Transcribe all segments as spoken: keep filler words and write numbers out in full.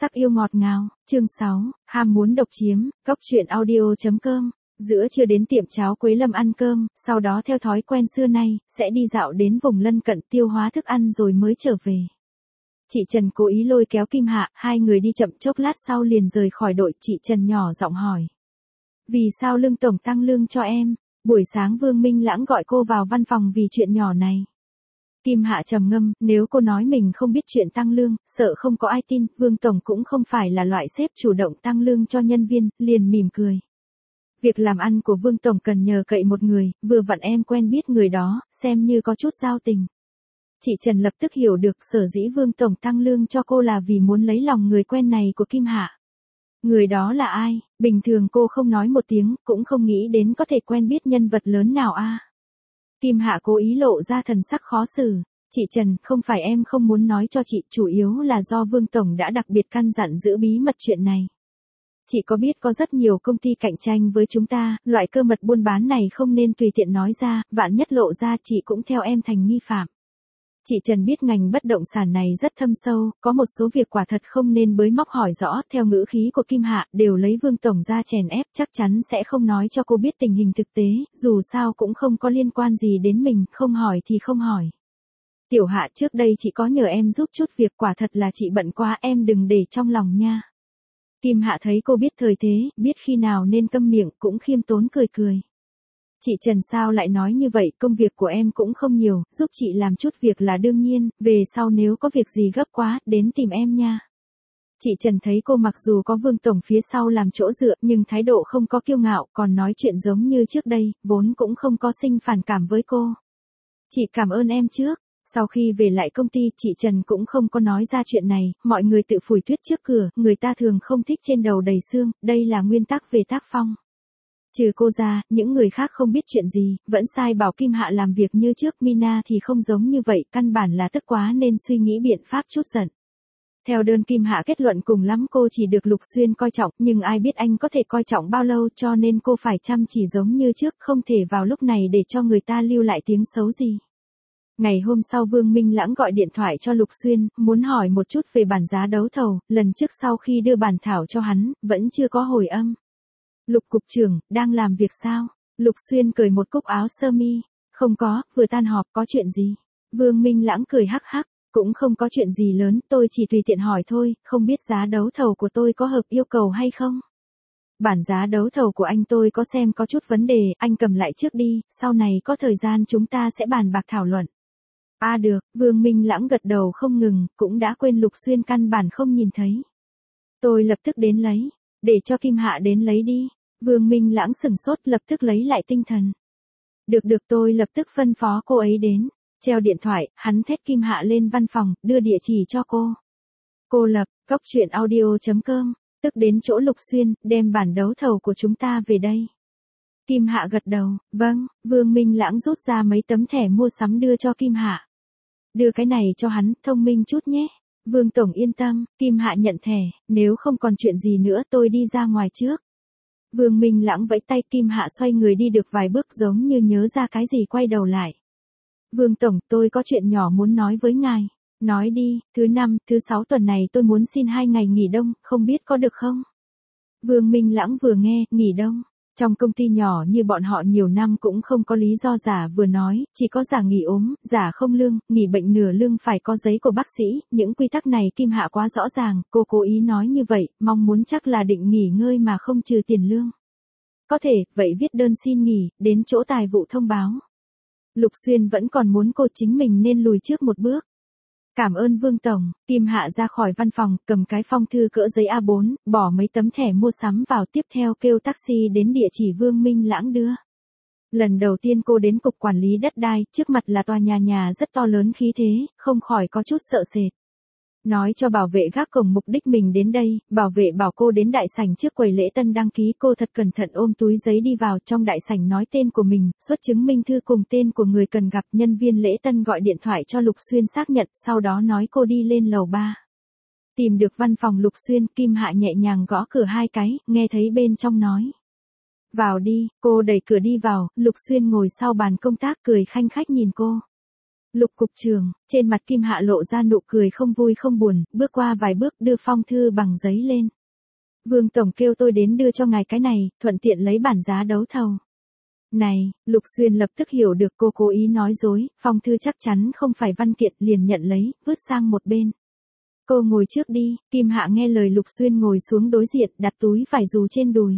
Sắc yêu ngọt ngào, chương sáu, ham muốn độc chiếm, cốc truyện audio.com. Giữa trưa đến tiệm cháo Quế Lâm ăn cơm, sau đó theo thói quen xưa nay, sẽ đi dạo đến vùng lân cận tiêu hóa thức ăn rồi mới trở về. Chị Trần cố ý lôi kéo Kim Hạ, hai người đi chậm chốc lát sau liền rời khỏi đội. Chị Trần nhỏ giọng hỏi. Vì sao Lương Tổng tăng lương cho em? Buổi sáng Vương Minh Lãng gọi cô vào văn phòng vì chuyện nhỏ này. Kim Hạ trầm ngâm, nếu cô nói mình không biết chuyện tăng lương, sợ không có ai tin, Vương Tổng cũng không phải là loại sếp chủ động tăng lương cho nhân viên, liền mỉm cười. Việc làm ăn của Vương Tổng cần nhờ cậy một người, vừa vặn em quen biết người đó, xem như có chút giao tình. Chị Trần lập tức hiểu được sở dĩ Vương Tổng tăng lương cho cô là vì muốn lấy lòng người quen này của Kim Hạ. Người đó là ai? Bình thường cô không nói một tiếng, cũng không nghĩ đến có thể quen biết nhân vật lớn nào a. À? Kim Hạ cố ý lộ ra thần sắc khó xử. Chị Trần, không phải em không muốn nói cho chị, chủ yếu là do Vương Tổng đã đặc biệt căn dặn giữ bí mật chuyện này. Chị có biết có rất nhiều công ty cạnh tranh với chúng ta, loại cơ mật buôn bán này không nên tùy tiện nói ra, vạn nhất lộ ra chị cũng theo em thành nghi phạm. Chị Trần biết ngành bất động sản này rất thâm sâu, có một số việc quả thật không nên bới móc hỏi rõ, theo ngữ khí của Kim Hạ, đều lấy Vương Tổng ra chèn ép, chắc chắn sẽ không nói cho cô biết tình hình thực tế, dù sao cũng không có liên quan gì đến mình, không hỏi thì không hỏi. Tiểu Hạ, trước đây chị có nhờ em giúp chút việc, quả thật là chị bận quá, em đừng để trong lòng nha. Kim Hạ thấy cô biết thời thế, biết khi nào nên câm miệng, cũng khiêm tốn cười cười. Chị Trần sao lại nói như vậy, công việc của em cũng không nhiều, giúp chị làm chút việc là đương nhiên, về sau nếu có việc gì gấp quá, đến tìm em nha. Chị Trần thấy cô mặc dù có Vương Tổng phía sau làm chỗ dựa, nhưng thái độ không có kiêu ngạo, còn nói chuyện giống như trước đây, vốn cũng không có sinh phản cảm với cô. Chị cảm ơn em trước. Sau khi về lại công ty, chị Trần cũng không có nói ra chuyện này, mọi người tự phủi tuyết trước cửa, người ta thường không thích trên đầu đầy xương, đây là nguyên tắc về tác phong. Trừ cô ra, những người khác không biết chuyện gì, vẫn sai bảo Kim Hạ làm việc như trước. Mina thì không giống như vậy, căn bản là tức quá nên suy nghĩ biện pháp chút giận. Theo đơn Kim Hạ kết luận cùng lắm cô chỉ được Lục Xuyên coi trọng, nhưng ai biết anh có thể coi trọng bao lâu, cho nên cô phải chăm chỉ giống như trước, không thể vào lúc này để cho người ta lưu lại tiếng xấu gì. Ngày hôm sau Vương Minh Lãng gọi điện thoại cho Lục Xuyên, muốn hỏi một chút về bản giá đấu thầu, lần trước sau khi đưa bản thảo cho hắn, vẫn chưa có hồi âm. Lục cục trưởng, đang làm việc sao? Lục Xuyên cởi một cúc áo sơ mi. Không có, vừa tan họp, có chuyện gì? Vương Minh Lãng cười hắc hắc, cũng không có chuyện gì lớn, tôi chỉ tùy tiện hỏi thôi, không biết giá đấu thầu của tôi có hợp yêu cầu hay không? Bản giá đấu thầu của anh tôi có xem có chút vấn đề, anh cầm lại trước đi, sau này có thời gian chúng ta sẽ bàn bạc thảo luận. À được, Vương Minh Lãng gật đầu không ngừng, cũng đã quên Lục Xuyên căn bản không nhìn thấy. Tôi lập tức đến lấy, để cho Kim Hạ đến lấy đi. Vương Minh Lãng sửng sốt, lập tức lấy lại tinh thần. Được được, tôi lập tức phân phó cô ấy đến. Treo điện thoại, hắn thét Kim Hạ lên văn phòng, đưa địa chỉ cho cô. Cô Lập, cốc truyện audio.com, tức đến chỗ Lục Xuyên, đem bản đấu thầu của chúng ta về đây. Kim Hạ gật đầu, vâng. Vương Minh Lãng rút ra mấy tấm thẻ mua sắm đưa cho Kim Hạ. Đưa cái này cho hắn, thông minh chút nhé. Vương Tổng yên tâm. Kim Hạ nhận thẻ, nếu không còn chuyện gì nữa tôi đi ra ngoài trước. Vương Minh Lãng vẫy tay, Kim Hạ xoay người đi được vài bước giống như nhớ ra cái gì quay đầu lại. Vương Tổng, tôi có chuyện nhỏ muốn nói với ngài. Nói đi, thứ năm, thứ sáu tuần này tôi muốn xin hai ngày nghỉ đông, không biết có được không? Vương Minh Lãng vừa nghe, nghỉ đông. Trong công ty nhỏ như bọn họ nhiều năm cũng không có lý do giả vừa nói, chỉ có giả nghỉ ốm, giả không lương, nghỉ bệnh nửa lương phải có giấy của bác sĩ, những quy tắc này Kim Hạ quá rõ ràng, cô cố ý nói như vậy, mong muốn chắc là định nghỉ ngơi mà không trừ tiền lương. Có thể, vậy viết đơn xin nghỉ, đến chỗ tài vụ thông báo. Lục Xuyên vẫn còn muốn cô chính mình nên lùi trước một bước. Cảm ơn Vương Tổng. Kim Hạ ra khỏi văn phòng, cầm cái phong thư cỡ giấy A bốn, bỏ mấy tấm thẻ mua sắm vào, tiếp theo kêu taxi đến địa chỉ Vương Minh Lãng đưa. Lần đầu tiên cô đến cục quản lý đất đai, trước mặt là tòa nhà nhà rất to lớn khí thế, không khỏi có chút sợ sệt. Nói cho bảo vệ gác cổng mục đích mình đến đây, bảo vệ bảo cô đến đại sảnh trước quầy lễ tân đăng ký, cô thật cẩn thận ôm túi giấy đi vào, trong đại sảnh nói tên của mình, xuất chứng minh thư cùng tên của người cần gặp, nhân viên lễ tân gọi điện thoại cho Lục Xuyên xác nhận, sau đó nói cô đi lên lầu ba. Tìm được văn phòng Lục Xuyên, Kim Hạ nhẹ nhàng gõ cửa hai cái, nghe thấy bên trong nói. Vào đi, cô đẩy cửa đi vào, Lục Xuyên ngồi sau bàn công tác cười khanh khách nhìn cô. Lục cục trưởng, trên mặt Kim Hạ lộ ra nụ cười không vui không buồn, bước qua vài bước đưa phong thư bằng giấy lên. Vương Tổng kêu tôi đến đưa cho ngài cái này, thuận tiện lấy bản giá đấu thầu. Này, Lục Xuyên lập tức hiểu được cô cố ý nói dối, phong thư chắc chắn không phải văn kiện, liền nhận lấy, vứt sang một bên. Cô ngồi trước đi, Kim Hạ nghe lời Lục Xuyên ngồi xuống đối diện, đặt túi vải dù trên đùi.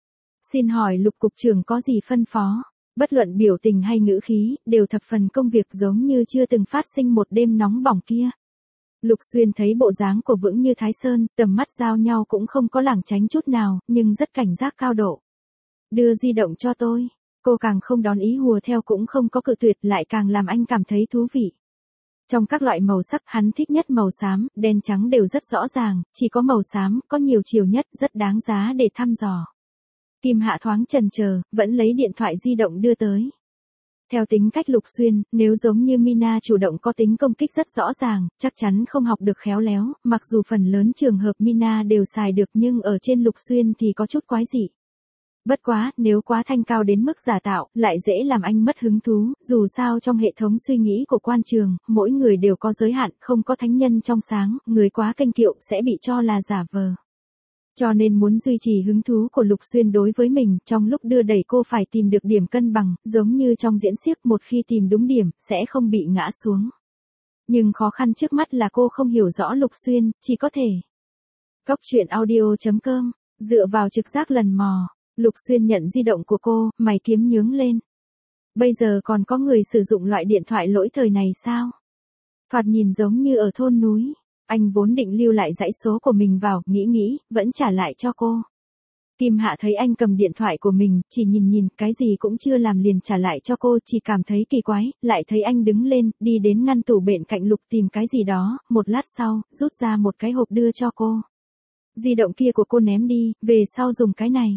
Xin hỏi Lục cục trưởng có gì phân phó? Bất luận biểu tình hay ngữ khí, đều thập phần công việc giống như chưa từng phát sinh một đêm nóng bỏng kia. Lục Xuyên thấy bộ dáng của vững như Thái Sơn, tầm mắt giao nhau cũng không có lảng tránh chút nào, nhưng rất cảnh giác cao độ. Đưa di động cho tôi. Cô càng không đón ý hùa theo cũng không có cự tuyệt, lại càng làm anh cảm thấy thú vị. Trong các loại màu sắc hắn thích nhất màu xám, đen trắng đều rất rõ ràng, chỉ có màu xám, có nhiều chiều nhất, rất đáng giá để thăm dò. Kim Hạ thoáng chần chờ, vẫn lấy điện thoại di động đưa tới. Theo tính cách Lục Xuyên, nếu giống như Mina chủ động có tính công kích rất rõ ràng, chắc chắn không học được khéo léo, mặc dù phần lớn trường hợp Mina đều xài được nhưng ở trên Lục Xuyên thì có chút quái dị. Bất quá, nếu quá thanh cao đến mức giả tạo, lại dễ làm anh mất hứng thú, dù sao trong hệ thống suy nghĩ của quan trường, mỗi người đều có giới hạn, không có thánh nhân trong sáng, người quá kênh kiệu sẽ bị cho là giả vờ. Cho nên muốn duy trì hứng thú của Lục Xuyên đối với mình, trong lúc đưa đẩy cô phải tìm được điểm cân bằng, giống như trong diễn xiếc một khi tìm đúng điểm, sẽ không bị ngã xuống. Nhưng khó khăn trước mắt là cô không hiểu rõ Lục Xuyên, chỉ có thể. Cốc truyện audio chấm com, dựa vào trực giác lần mò, Lục Xuyên nhận di động của cô, mày kiếm nhướng lên. Bây giờ còn có người sử dụng loại điện thoại lỗi thời này sao? Thoạt nhìn giống như ở thôn núi. Anh vốn định lưu lại dãy số của mình vào, nghĩ nghĩ, vẫn trả lại cho cô. Kim Hạ thấy anh cầm điện thoại của mình, chỉ nhìn nhìn, cái gì cũng chưa làm liền trả lại cho cô, chỉ cảm thấy kỳ quái, lại thấy anh đứng lên, đi đến ngăn tủ bên cạnh Lục tìm cái gì đó, một lát sau, rút ra một cái hộp đưa cho cô. Di động kia của cô ném đi, về sau dùng cái này.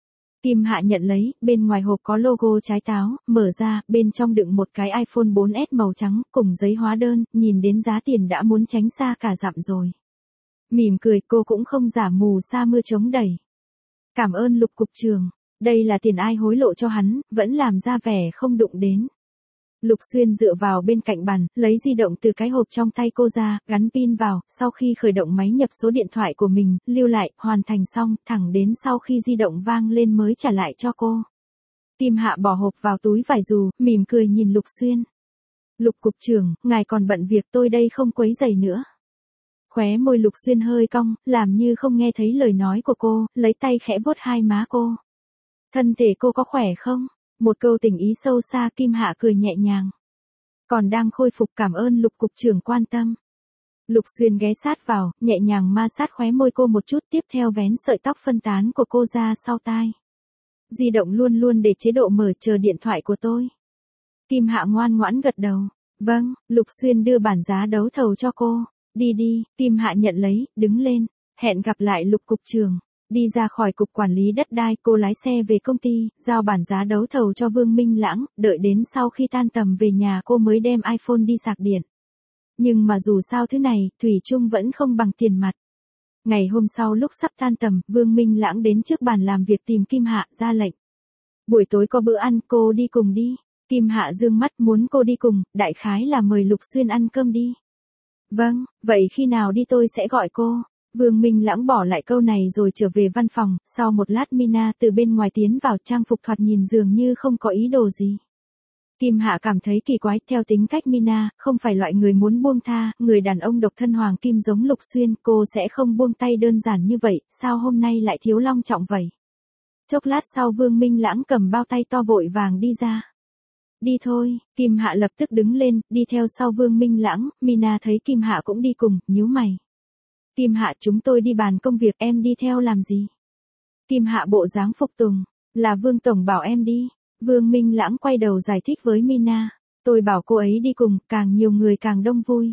Kim Hạ nhận lấy, bên ngoài hộp có logo trái táo, mở ra, bên trong đựng một cái iPhone bốn S màu trắng, cùng giấy hóa đơn, nhìn đến giá tiền đã muốn tránh xa cả dặm rồi. Mỉm cười, cô cũng không giả mù sa mưa chống đẩy. Cảm ơn Lục cục trưởng, đây là tiền ai hối lộ cho hắn, vẫn làm ra vẻ không đụng đến. Lục Xuyên dựa vào bên cạnh bàn, lấy di động từ cái hộp trong tay cô ra, gắn pin vào, sau khi khởi động máy nhập số điện thoại của mình, lưu lại, hoàn thành xong, thẳng đến sau khi di động vang lên mới trả lại cho cô. Kim Hạ bỏ hộp vào túi vải dù, mỉm cười nhìn Lục Xuyên. Lục cục trưởng, ngài còn bận việc, tôi đây không quấy rầy nữa. Khóe môi Lục Xuyên hơi cong, làm như không nghe thấy lời nói của cô, lấy tay khẽ vuốt hai má cô. Thân thể cô có khỏe không? Một câu tình ý sâu xa, Kim Hạ cười nhẹ nhàng. Còn đang khôi phục, cảm ơn Lục cục trưởng quan tâm. Lục Xuyên ghé sát vào, nhẹ nhàng ma sát khóe môi cô một chút, tiếp theo vén sợi tóc phân tán của cô ra sau tai. Di động luôn luôn để chế độ mở, chờ điện thoại của tôi. Kim Hạ ngoan ngoãn gật đầu. Vâng, Lục Xuyên đưa bản giá đấu thầu cho cô. Đi đi, Kim Hạ nhận lấy, đứng lên. Hẹn gặp lại Lục cục trưởng. Đi ra khỏi cục quản lý đất đai, cô lái xe về công ty, giao bản giá đấu thầu cho Vương Minh Lãng, đợi đến sau khi tan tầm về nhà cô mới đem iPhone đi sạc điện. Nhưng mà dù sao thứ này, thủy chung vẫn không bằng tiền mặt. Ngày hôm sau lúc sắp tan tầm, Vương Minh Lãng đến trước bàn làm việc tìm Kim Hạ, ra lệnh. Buổi tối có bữa ăn, cô đi cùng đi. Kim Hạ dương mắt muốn cô đi cùng, đại khái là mời Lục Xuyên ăn cơm đi. Vâng, vậy khi nào đi tôi sẽ gọi cô. Vương Minh Lãng bỏ lại câu này rồi trở về văn phòng, sau một lát Mina từ bên ngoài tiến vào, trang phục thoạt nhìn dường như không có ý đồ gì. Kim Hạ cảm thấy kỳ quái, theo tính cách Mina, không phải loại người muốn buông tha, người đàn ông độc thân hoàng kim giống Lục Xuyên, cô sẽ không buông tay đơn giản như vậy, sao hôm nay lại thiếu long trọng vậy? Chốc lát sau Vương Minh Lãng cầm bao tay to vội vàng đi ra. Đi thôi, Kim Hạ lập tức đứng lên, đi theo sau Vương Minh Lãng, Mina thấy Kim Hạ cũng đi cùng, nhíu mày. Kim Hạ, chúng tôi đi bàn công việc, em đi theo làm gì? Kim Hạ bộ dáng phục tùng, là Vương Tổng bảo em đi. Vương Minh Lãng quay đầu giải thích với Mina, tôi bảo cô ấy đi cùng, càng nhiều người càng đông vui.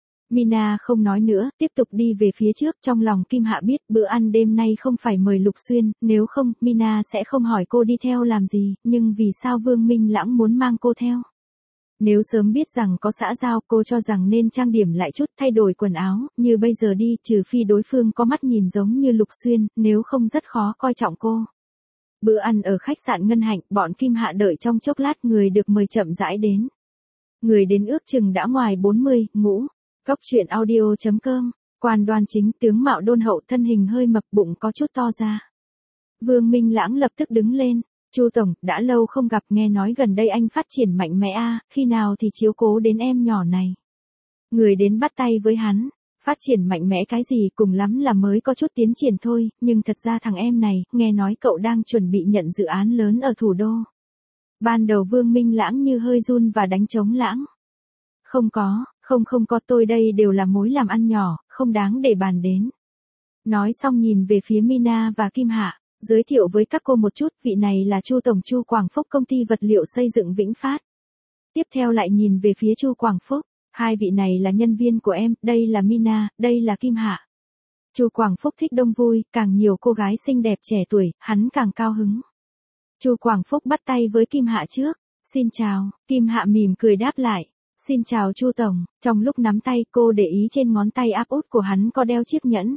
Mina không nói nữa, tiếp tục đi về phía trước, trong lòng Kim Hạ biết bữa ăn đêm nay không phải mời Lục Xuyên, nếu không, Mina sẽ không hỏi cô đi theo làm gì, nhưng vì sao Vương Minh Lãng muốn mang cô theo? Nếu sớm biết rằng có xã giao, cô cho rằng nên trang điểm lại chút, thay đổi quần áo, như bây giờ đi, trừ phi đối phương có mắt nhìn giống như Lục Xuyên, nếu không rất khó coi trọng cô. Bữa ăn ở khách sạn Ngân Hạnh, bọn Kim Hạ đợi trong chốc lát, người được mời chậm rãi đến. Người đến ước chừng đã ngoài bốn mươi, ngũ. Cốc truyện audio chấm com, quan đoan chính, tướng mạo đôn hậu, thân hình hơi mập, bụng có chút to ra. Vương Minh Lãng lập tức đứng lên, Chu tổng, đã lâu không gặp, nghe nói gần đây anh phát triển mạnh mẽ a, khi nào thì chiếu cố đến em nhỏ này. Người đến bắt tay với hắn, phát triển mạnh mẽ cái gì, cùng lắm là mới có chút tiến triển thôi, nhưng thật ra thằng em này, nghe nói cậu đang chuẩn bị nhận dự án lớn ở thủ đô. Ban đầu Vương Minh Lãng như hơi run và đánh trống lãng. Không có, không không có, tôi đây đều là mối làm ăn nhỏ, không đáng để bàn đến. Nói xong nhìn về phía Mina và Kim Hạ, giới thiệu với các cô một chút, vị này là Chu tổng Chu Quảng Phúc, công ty vật liệu xây dựng Vĩnh Phát. Tiếp theo lại nhìn về phía Chu Quảng Phúc, hai vị này là nhân viên của em, đây là Mina, đây là Kim Hạ. Chu Quảng Phúc thích đông vui, càng nhiều cô gái xinh đẹp trẻ tuổi, hắn càng cao hứng. Chu Quảng Phúc bắt tay với Kim Hạ trước, xin chào, Kim Hạ mỉm cười đáp lại, xin chào Chu tổng, trong lúc nắm tay cô để ý trên ngón tay áp út của hắn có đeo chiếc nhẫn.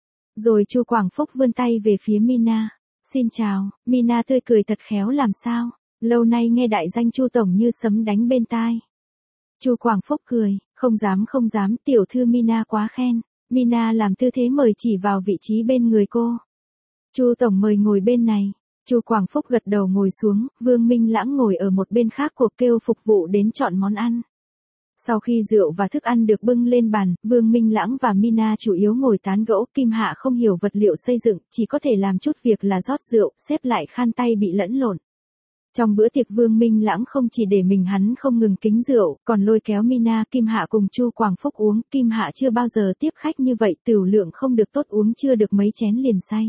Rồi Chu Quảng Phúc vươn tay về phía Mina, xin chào, Mina tươi cười thật khéo làm sao, lâu nay nghe đại danh Chu tổng như sấm đánh bên tai. Chu Quảng Phúc cười, không dám không dám, tiểu thư Mina quá khen. Mina làm tư thế mời chỉ vào vị trí bên người cô. Chu tổng mời ngồi bên này. Chu Quảng Phúc gật đầu ngồi xuống, Vương Minh Lãng ngồi ở một bên khác cuộc kêu phục vụ đến chọn món ăn. Sau khi rượu và thức ăn được bưng lên bàn, Vương Minh Lãng và Mina chủ yếu ngồi tán gẫu, Kim Hạ không hiểu vật liệu xây dựng, chỉ có thể làm chút việc là rót rượu, xếp lại khan tay bị lẫn lộn. Trong bữa tiệc Vương Minh Lãng không chỉ để mình hắn không ngừng kính rượu, còn lôi kéo Mina, Kim Hạ cùng Chu Quảng Phúc uống, Kim Hạ chưa bao giờ tiếp khách như vậy, tửu lượng không được tốt, uống chưa được mấy chén liền say.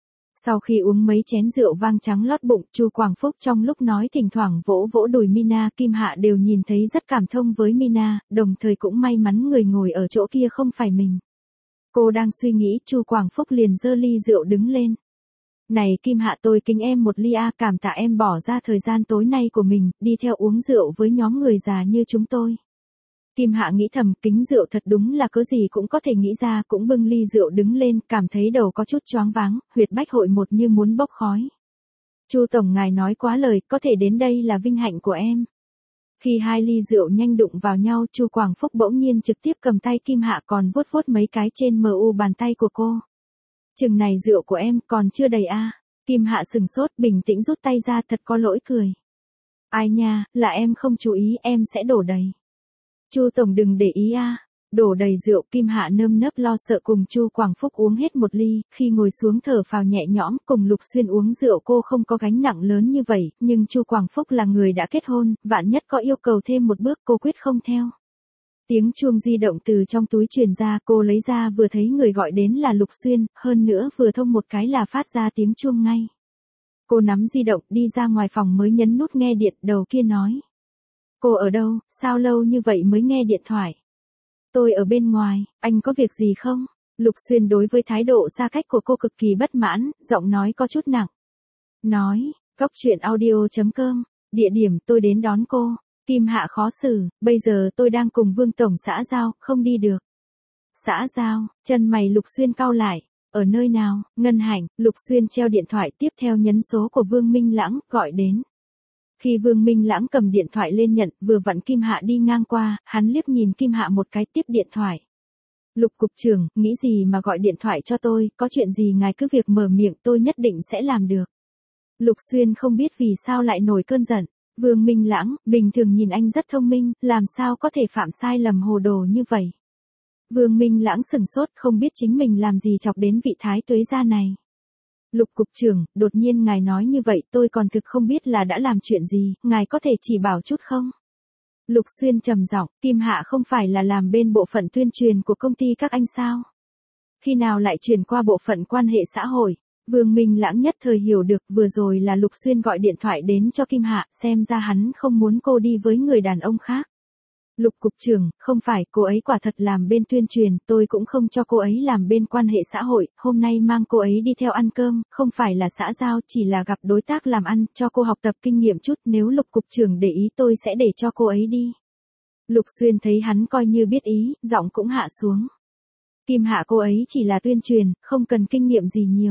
Sau khi uống mấy chén rượu vang trắng lót bụng, Chu Quảng Phúc trong lúc nói thỉnh thoảng vỗ vỗ đùi Mina, Kim Hạ đều nhìn thấy rất cảm thông với Mina, đồng thời cũng may mắn người ngồi ở chỗ kia không phải mình. Cô đang suy nghĩ, Chu Quảng Phúc liền giơ ly rượu đứng lên. Này Kim Hạ, tôi kính em một ly a, cảm tạ em bỏ ra thời gian tối nay của mình, đi theo uống rượu với nhóm người già như chúng tôi. Kim Hạ nghĩ thầm, kính rượu thật đúng là cớ gì cũng có thể nghĩ ra, cũng bưng ly rượu đứng lên, cảm thấy đầu có chút choáng váng, huyệt bách hội một như muốn bốc khói. Chu tổng ngài nói quá lời, có thể đến đây là vinh hạnh của em. Khi hai ly rượu nhanh đụng vào nhau, Chu Quảng Phúc bỗng nhiên trực tiếp cầm tay Kim Hạ còn vuốt vuốt mấy cái trên mu bàn tay của cô. Chừng này rượu của em còn chưa đầy a. À. Kim Hạ sừng sốt, bình tĩnh rút tay ra, thật có lỗi cười. Ai nha, là em không chú ý, em sẽ đổ đầy. Chu tổng đừng để ý a. À. Đổ đầy rượu, Kim Hạ nơm nớp lo sợ cùng Chu Quảng Phúc uống hết một ly, khi ngồi xuống thở phào nhẹ nhõm, cùng Lục Xuyên uống rượu cô không có gánh nặng lớn như vậy, nhưng Chu Quảng Phúc là người đã kết hôn, vạn nhất có yêu cầu thêm một bước cô quyết không theo. Tiếng chuông di động từ trong túi truyền ra, cô lấy ra vừa thấy người gọi đến là Lục Xuyên, hơn nữa vừa thông một cái là phát ra tiếng chuông ngay. Cô nắm di động đi ra ngoài phòng mới nhấn nút nghe điện, đầu kia nói. Cô ở đâu, sao lâu như vậy mới nghe điện thoại? Tôi ở bên ngoài, anh có việc gì không? Lục Xuyên đối với thái độ xa cách của cô cực kỳ bất mãn, giọng nói có chút nặng. Nói, cốc truyện audio chấm com, địa điểm tôi đến đón cô. Kim Hạ khó xử, bây giờ tôi đang cùng Vương tổng xã giao, không đi được. Xã giao, chân mày Lục Xuyên cau lại, ở nơi nào? Ngân Hạnh. Lục Xuyên treo điện thoại, tiếp theo nhấn số của Vương Minh Lãng, gọi đến. Khi Vương Minh Lãng cầm điện thoại lên nhận, vừa vặn Kim Hạ đi ngang qua, hắn liếc nhìn Kim Hạ một cái, tiếp điện thoại. Lục cục trưởng, nghĩ gì mà gọi điện thoại cho tôi, có chuyện gì ngài cứ việc mở miệng, tôi nhất định sẽ làm được. Lục Xuyên không biết vì sao lại nổi cơn giận. Vương Minh Lãng, bình thường nhìn anh rất thông minh, làm sao có thể phạm sai lầm hồ đồ như vậy. Vương Minh Lãng sừng sốt, không biết chính mình làm gì chọc đến vị thái tuế gia này. Lục cục trưởng, đột nhiên ngài nói như vậy, tôi còn thực không biết là đã làm chuyện gì, ngài có thể chỉ bảo chút không? Lục Xuyên trầm giọng, Kim Hạ không phải là làm bên bộ phận tuyên truyền của công ty các anh sao? Khi nào lại chuyển qua bộ phận quan hệ xã hội? Vương Minh Lãng nhất thời hiểu được, vừa rồi là Lục Xuyên gọi điện thoại đến cho Kim Hạ, xem ra hắn không muốn cô đi với người đàn ông khác. Lục cục trưởng, không phải, cô ấy quả thật làm bên tuyên truyền, tôi cũng không cho cô ấy làm bên quan hệ xã hội, hôm nay mang cô ấy đi theo ăn cơm, không phải là xã giao, chỉ là gặp đối tác làm ăn, cho cô học tập kinh nghiệm chút, nếu Lục cục trưởng để ý tôi sẽ để cho cô ấy đi. Lục Xuyên thấy hắn coi như biết ý, giọng cũng hạ xuống. Kim Hạ cô ấy chỉ là tuyên truyền, không cần kinh nghiệm gì nhiều.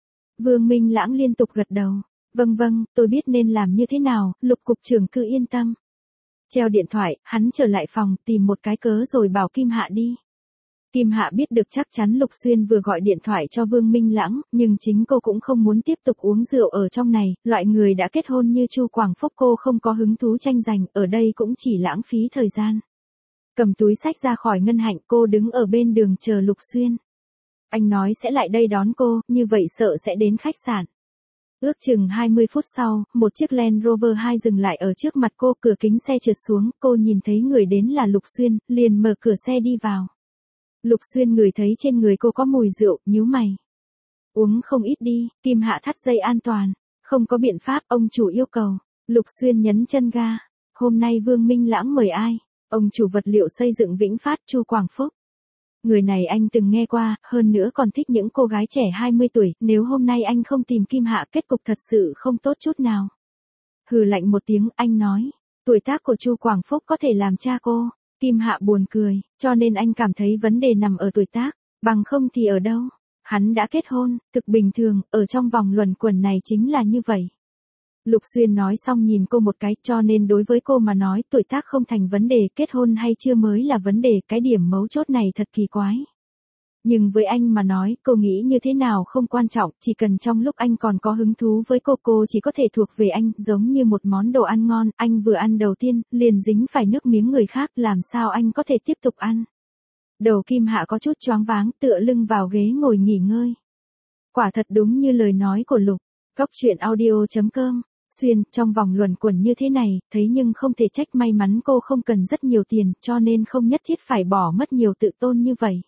Vương Minh Lãng liên tục gật đầu. Vâng vâng, tôi biết nên làm như thế nào, Lục cục trưởng cứ yên tâm. Treo điện thoại, hắn trở lại phòng, tìm một cái cớ rồi bảo Kim Hạ đi. Kim Hạ biết được chắc chắn Lục Xuyên vừa gọi điện thoại cho Vương Minh Lãng, nhưng chính cô cũng không muốn tiếp tục uống rượu ở trong này, loại người đã kết hôn như Chu Quảng Phúc cô không có hứng thú tranh giành, ở đây cũng chỉ lãng phí thời gian. Cầm túi xách ra khỏi ngân hạnh, cô đứng ở bên đường chờ Lục Xuyên. Anh nói sẽ lại đây đón cô, như vậy sợ sẽ đến khách sạn. Ước chừng hai mươi phút sau, một chiếc Land Rover hai dừng lại ở trước mặt cô, cửa kính xe trượt xuống, cô nhìn thấy người đến là Lục Xuyên, liền mở cửa xe đi vào. Lục Xuyên ngửi thấy trên người cô có mùi rượu, nhíu mày. Uống không ít đi, Kim Hạ thắt dây an toàn. Không có biện pháp, ông chủ yêu cầu. Lục Xuyên nhấn chân ga. Hôm nay Vương Minh Lãng mời ai? Ông chủ vật liệu xây dựng Vĩnh Phát, Chu Quảng Phúc. Người này anh từng nghe qua, hơn nữa còn thích những cô gái trẻ hai mươi tuổi, nếu hôm nay anh không tìm Kim Hạ kết cục thật sự không tốt chút nào. Hừ lạnh một tiếng, anh nói, tuổi tác của Chu Quảng Phúc có thể làm cha cô. Kim Hạ buồn cười, cho nên anh cảm thấy vấn đề nằm ở tuổi tác, bằng không thì ở đâu. Hắn đã kết hôn, thực bình thường, ở trong vòng luẩn quẩn này chính là như vậy. Lục Xuyên nói xong nhìn cô một cái, cho nên đối với cô mà nói tuổi tác không thành vấn đề, kết hôn hay chưa mới là vấn đề, cái điểm mấu chốt này thật kỳ quái. Nhưng với anh mà nói, cô nghĩ như thế nào không quan trọng, chỉ cần trong lúc anh còn có hứng thú với cô, cô chỉ có thể thuộc về anh, giống như một món đồ ăn ngon, anh vừa ăn đầu tiên, liền dính phải nước miếng người khác, làm sao anh có thể tiếp tục ăn. Đầu Kim Hạ có chút choáng váng, tựa lưng vào ghế ngồi nghỉ ngơi. Quả thật đúng như lời nói của Lục. Góc truyện audio chấm com. Xuyên, trong vòng luẩn quẩn như thế này, thấy nhưng không thể trách, may mắn cô không cần rất nhiều tiền, cho nên không nhất thiết phải bỏ mất nhiều tự tôn như vậy.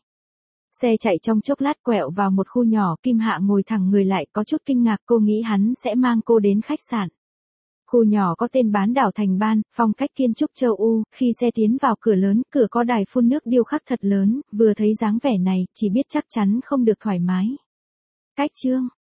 Xe chạy trong chốc lát quẹo vào một khu nhỏ, Kim Hạ ngồi thẳng người lại, có chút kinh ngạc, cô nghĩ hắn sẽ mang cô đến khách sạn. Khu nhỏ có tên bán đảo Thành Ban, phong cách kiến trúc châu Âu, khi xe tiến vào cửa lớn, cửa có đài phun nước điêu khắc thật lớn, vừa thấy dáng vẻ này, chỉ biết chắc chắn không được thoải mái. Cách chương